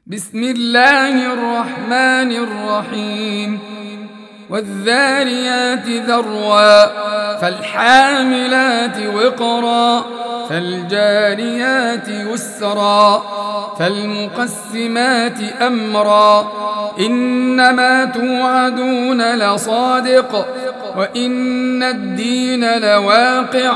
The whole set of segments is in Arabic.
بسم الله الرحمن الرحيم والذاريات ذروا فالحاملات وقرا فالجاريات يسرا فالمقسمات أمرا إنما توعدون لصادق وإن الدين لواقع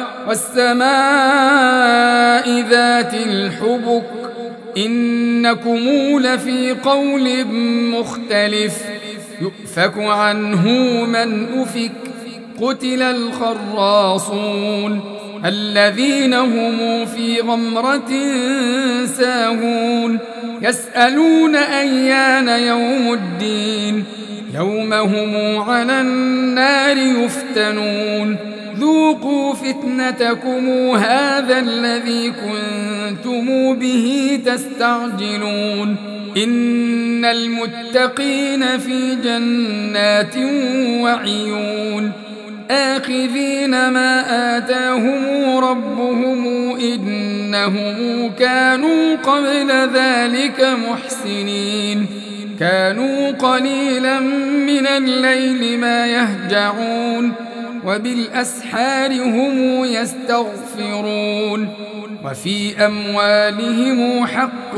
والسماء ذات الحبك إنكم لفي قول مختلف يؤفك عنه من أفك قتل الخراصون الذين هم في غمرة ساهون يسألون أيان يوم الدين يوم هم على النار يفتنون ذوقوا فتنتكم هذا الذي كنتم به تستعجلون إن المتقين في جنات وعيون آخذين ما آتاهم ربهم إنهم كانوا قبل ذلك محسنين كانوا قليلا من الليل ما يهجعون وبالأسحار هم يستغفرون وفي أموالهم حق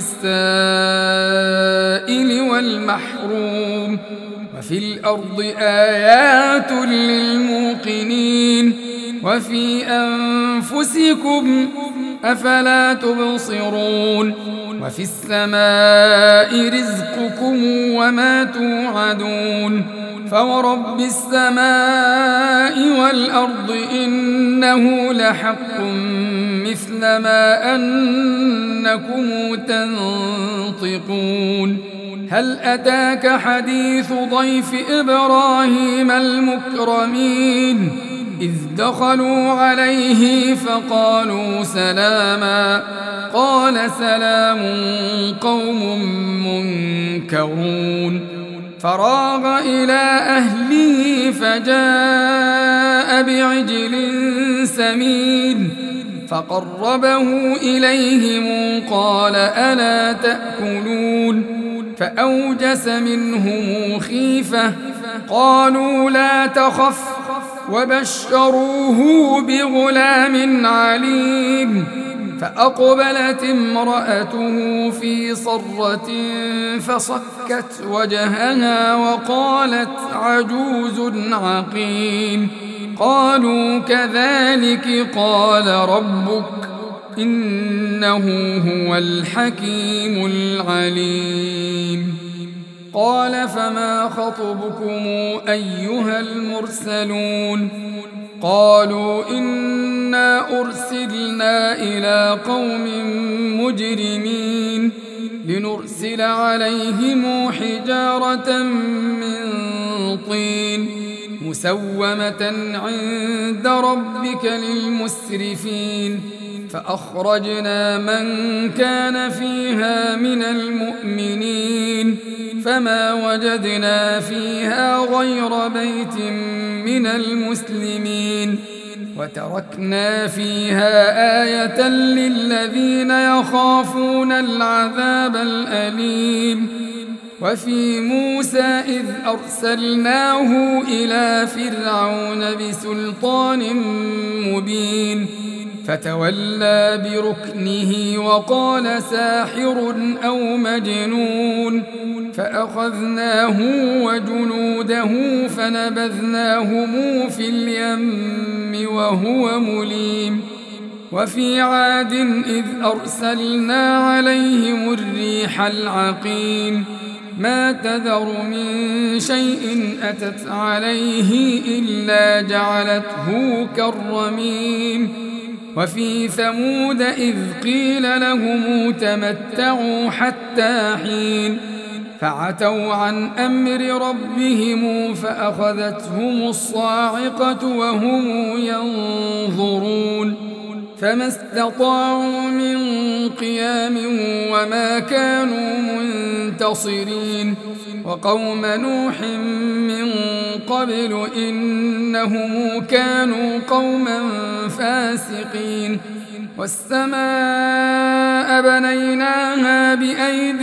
للسائل والمحروم وفي الأرض آيات للموقنين وفي أنفسكم أفلا تبصرون وفي السماء رزقكم وما توعدون فورب السماء والأرض إنه لحق مثل ما أنكم تنطقون هل أتاك حديث ضيف إبراهيم المكرمين إذ دخلوا عليه فقالوا سلاما قال سلام قوم منكرون فراغ إلى أهله فجاء بعجل سمين فقربه إليهم قال ألا تأكلون فأوجس منهم خيفة قالوا لا تخف وبشروه بغلام عليم فأقبلت امرأته في صرة فصكت وجهها وقالت عجوز عقيم قالوا كذلك قال ربك إنه هو الحكيم العليم قال فما خطبكم أيها المرسلون قالوا إنا أرسلنا إلى قوم مجرمين لنرسل عليهم حجارة من طين مسومة عند ربك للمسرفين فأخرجنا من كان فيها من المؤمنين فما وجدنا فيها غير بيت من المسلمين وتركنا فيها آية للذين يخافون العذاب الأليم وفي موسى إذ أرسلناه إلى فرعون بسلطان مبين فتولى بركنه وقال ساحر أو مجنون فأخذناه وجنوده فنبذناهم في اليم وهو مليم وفي عاد إذ أرسلنا عليهم الريح العقيم ما تذر من شيء أتت عليه إلا جعلته كالرميم وفي ثمود إذ قيل لهم تمتعوا حتى حين فعتوا عن أمر ربهم فأخذتهم الصاعقة وهم ينظرون فما استطاعوا من قيام وما كانوا منتصرين وقوم نوح من قبل إنهم كانوا قوما فاسقين والسماء بنيناها بأيد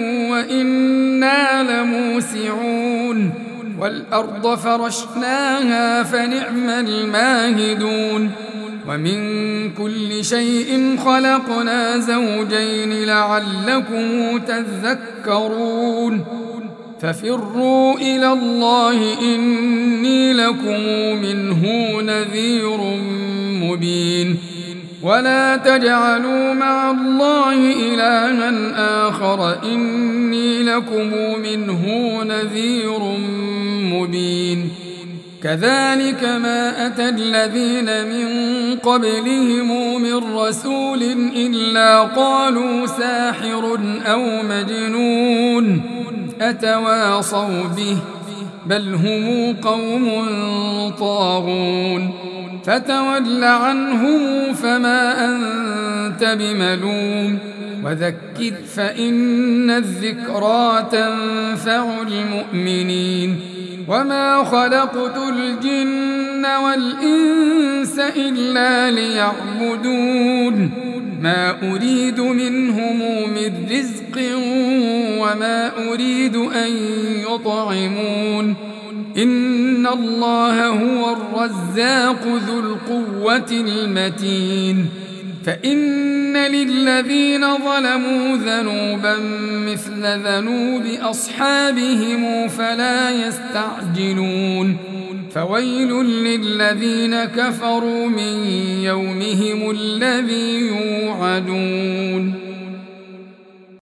وإنا لموسعون والأرض فرشناها فنعم الماهدون ومن كل شيء خلقنا زوجين لعلكم تذكرون ففروا إلى الله إني لكم منه نذير مبين ولا تجعلوا مع الله إلها آخر إني لكم منه نذير مبين كذلك ما أتى الذين من قبلهم من رسول إلا قالوا ساحر أو مجنون أتواصوا به بل هم قوم طاغون فتول عنهم فما أنت بملوم وذكر فإن الذكرى تنفع المؤمنين وما خلقت الجن والإنس إلا ليعبدون ما أريد منهم من رزق وما أريد أن يطعمون إن الله هو الرزاق ذو القوة المتين فإن للذين ظلموا ذنوبا مثل ذنوب أصحابهم فلا يستعجلون فويل للذين كفروا من يومهم الذي يوعدون